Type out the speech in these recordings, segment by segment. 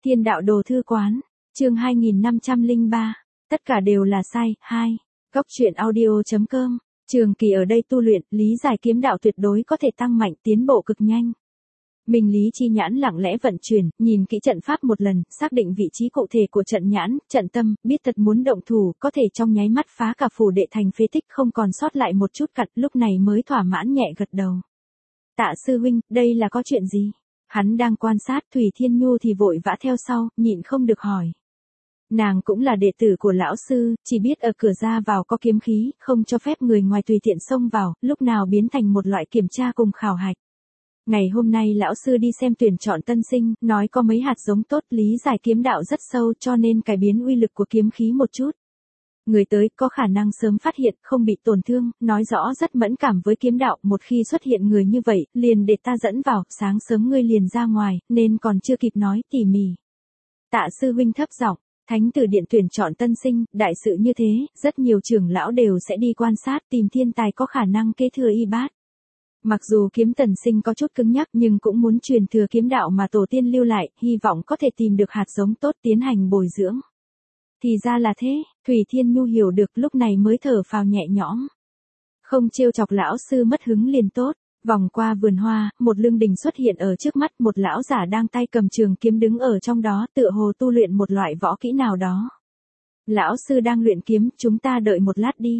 Thiên đạo đồ thư quán, chương 2503, tất cả đều là sai, 2. Góc truyện audio.com, Trường Kỳ ở đây tu luyện, lý giải kiếm đạo tuyệt đối có thể tăng mạnh tiến bộ cực nhanh. Minh Lý chi nhãn lặng lẽ vận chuyển, nhìn kỹ trận pháp một lần, xác định vị trí cụ thể của trận nhãn, trận tâm, biết thật muốn động thủ, có thể trong nháy mắt phá cả phủ đệ thành phế tích không còn sót lại một chút cặn, lúc này mới thỏa mãn nhẹ gật đầu. Tạ sư huynh, đây là có chuyện gì? Hắn đang quan sát, Thủy Thiên Nhu thì vội vã theo sau, nhịn không được hỏi. Nàng cũng là đệ tử của lão sư, chỉ biết ở cửa ra vào có kiếm khí, không cho phép người ngoài tùy tiện xông vào, lúc nào biến thành một loại kiểm tra cùng khảo hạch. Ngày hôm nay lão sư đi xem tuyển chọn tân sinh, nói có mấy hạt giống tốt, lý giải kiếm đạo rất sâu cho nên cải biến uy lực của kiếm khí một chút. Người tới có khả năng sớm phát hiện, không bị tổn thương, nói rõ rất mẫn cảm với kiếm đạo, một khi xuất hiện người như vậy, liền để ta dẫn vào, sáng sớm ngươi liền ra ngoài, nên còn chưa kịp nói tỉ mỉ. Tạ sư huynh thấp giọng, Thánh Tử Điện tuyển chọn tân sinh, đại sự như thế, rất nhiều trưởng lão đều sẽ đi quan sát tìm thiên tài có khả năng kế thừa y bát. Mặc dù kiếm tần sinh có chút cứng nhắc nhưng cũng muốn truyền thừa kiếm đạo mà tổ tiên lưu lại, hy vọng có thể tìm được hạt giống tốt tiến hành bồi dưỡng. Thì ra là thế, Thủy Thiên Nhu hiểu được lúc này mới thở phào nhẹ nhõm. Không trêu chọc lão sư mất hứng liền tốt, vòng qua vườn hoa, một lương đình xuất hiện ở trước mắt, một lão giả đang tay cầm trường kiếm đứng ở trong đó tựa hồ tu luyện một loại võ kỹ nào đó. Lão sư đang luyện kiếm, chúng ta đợi một lát đi.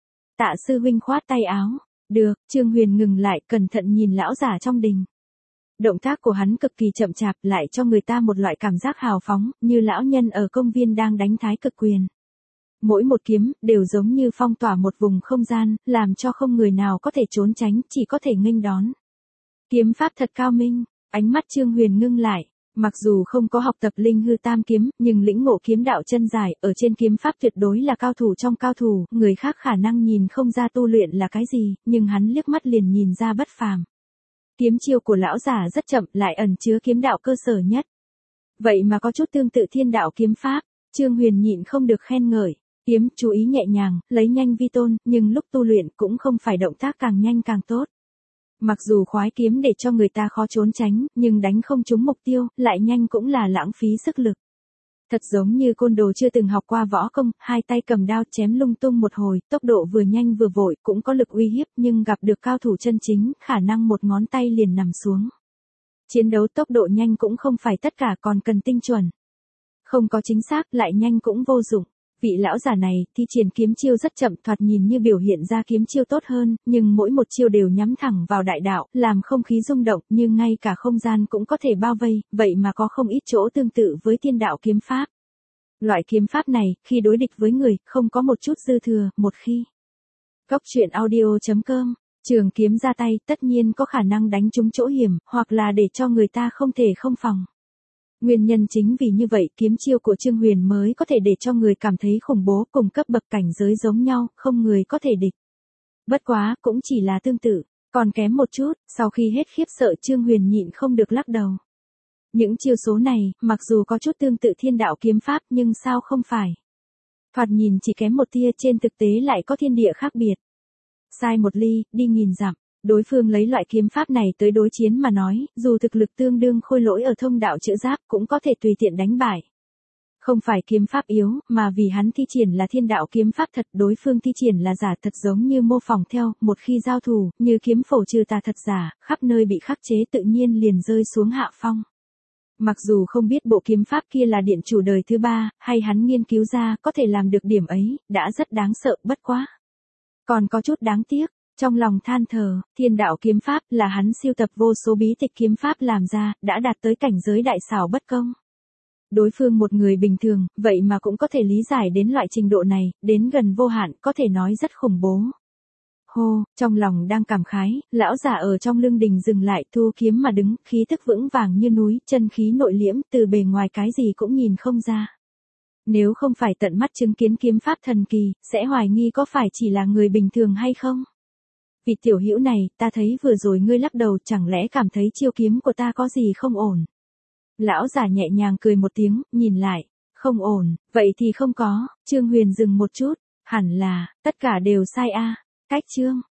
Tạ sư huynh khoát tay áo. Được, Trương Huyền ngừng lại, cẩn thận nhìn lão giả trong đình. Động tác của hắn cực kỳ chậm chạp, lại cho người ta một loại cảm giác hào phóng, như lão nhân ở công viên đang đánh thái cực quyền. Mỗi một kiếm, đều giống như phong tỏa một vùng không gian, làm cho không người nào có thể trốn tránh, chỉ có thể nghênh đón. Kiếm pháp thật cao minh, ánh mắt Trương Huyền ngưng lại. Mặc dù không có học tập linh hư tam kiếm, nhưng lĩnh ngộ kiếm đạo chân dài, ở trên kiếm pháp tuyệt đối là cao thủ trong cao thủ, người khác khả năng nhìn không ra tu luyện là cái gì, nhưng hắn liếc mắt liền nhìn ra bất phàm. Kiếm chiêu của lão giả rất chậm, lại ẩn chứa kiếm đạo cơ sở nhất. Vậy mà có chút tương tự thiên đạo kiếm pháp, Trương Huyền nhịn không được khen ngợi. Kiếm, chú ý nhẹ nhàng, lấy nhanh vi tôn, nhưng lúc tu luyện cũng không phải động tác càng nhanh càng tốt. Mặc dù khoái kiếm để cho người ta khó trốn tránh, nhưng đánh không trúng mục tiêu, lại nhanh cũng là lãng phí sức lực. Thật giống như côn đồ chưa từng học qua võ công, hai tay cầm đao chém lung tung một hồi, tốc độ vừa nhanh vừa vội, cũng có lực uy hiếp, nhưng gặp được cao thủ chân chính, khả năng một ngón tay liền nằm xuống. Chiến đấu tốc độ nhanh cũng không phải tất cả, còn cần tinh chuẩn. Không có chính xác, lại nhanh cũng vô dụng. Vị lão giả này, thi triển kiếm chiêu rất chậm, thoạt nhìn như biểu hiện ra kiếm chiêu tốt hơn, nhưng mỗi một chiêu đều nhắm thẳng vào đại đạo, làm không khí rung động, như ngay cả không gian cũng có thể bao vây, vậy mà có không ít chỗ tương tự với thiên đạo kiếm pháp. Loại kiếm pháp này, khi đối địch với người, không có một chút dư thừa, một khi. Góc truyện audio.com, trường kiếm ra tay, tất nhiên có khả năng đánh trúng chỗ hiểm, hoặc là để cho người ta không thể không phòng. Nguyên nhân chính vì như vậy, kiếm chiêu của Trương Huyền mới có thể để cho người cảm thấy khủng bố, cùng cấp bậc cảnh giới giống nhau, không người có thể địch. Bất quá, cũng chỉ là tương tự, còn kém một chút, sau khi hết khiếp sợ Trương Huyền nhịn không được lắc đầu. Những chiêu số này, mặc dù có chút tương tự thiên đạo kiếm pháp nhưng sao không phải. Thoạt nhìn chỉ kém một tia, trên thực tế lại có thiên địa khác biệt. Sai một ly, đi nghìn dặm. Đối phương lấy loại kiếm pháp này tới đối chiến mà nói, dù thực lực tương đương Khôi Lỗi ở thông đạo chữ giáp cũng có thể tùy tiện đánh bại. Không phải kiếm pháp yếu, mà vì hắn thi triển là thiên đạo kiếm pháp thật, đối phương thi triển là giả thật, giống như mô phỏng theo, một khi giao thủ, như kiếm phổ trừ tà thật giả, khắp nơi bị khắc chế tự nhiên liền rơi xuống hạ phong. Mặc dù không biết bộ kiếm pháp kia là điện chủ đời thứ ba, hay hắn nghiên cứu ra có thể làm được điểm ấy, đã rất đáng sợ, bất quá. Còn có chút đáng tiếc. Trong lòng than thở, thiên đạo kiếm pháp là hắn siêu tập vô số bí tịch kiếm pháp làm ra, đã đạt tới cảnh giới đại xảo bất công. Đối phương một người bình thường, vậy mà cũng có thể lý giải đến loại trình độ này, đến gần vô hạn, có thể nói rất khủng bố. Hô, trong lòng đang cảm khái, lão giả ở trong lương đình dừng lại, thu kiếm mà đứng, khí thức vững vàng như núi, chân khí nội liễm, từ bề ngoài cái gì cũng nhìn không ra. Nếu không phải tận mắt chứng kiến kiếm pháp thần kỳ, sẽ hoài nghi có phải chỉ là người bình thường hay không. Vị tiểu hữu này, ta thấy vừa rồi ngươi lắc đầu, chẳng lẽ cảm thấy chiêu kiếm của ta có gì không ổn? Lão giả nhẹ nhàng cười một tiếng, nhìn lại, không ổn, vậy thì không có, Trương Huyền dừng một chút, hẳn là, tất cả đều sai a. Cách chương,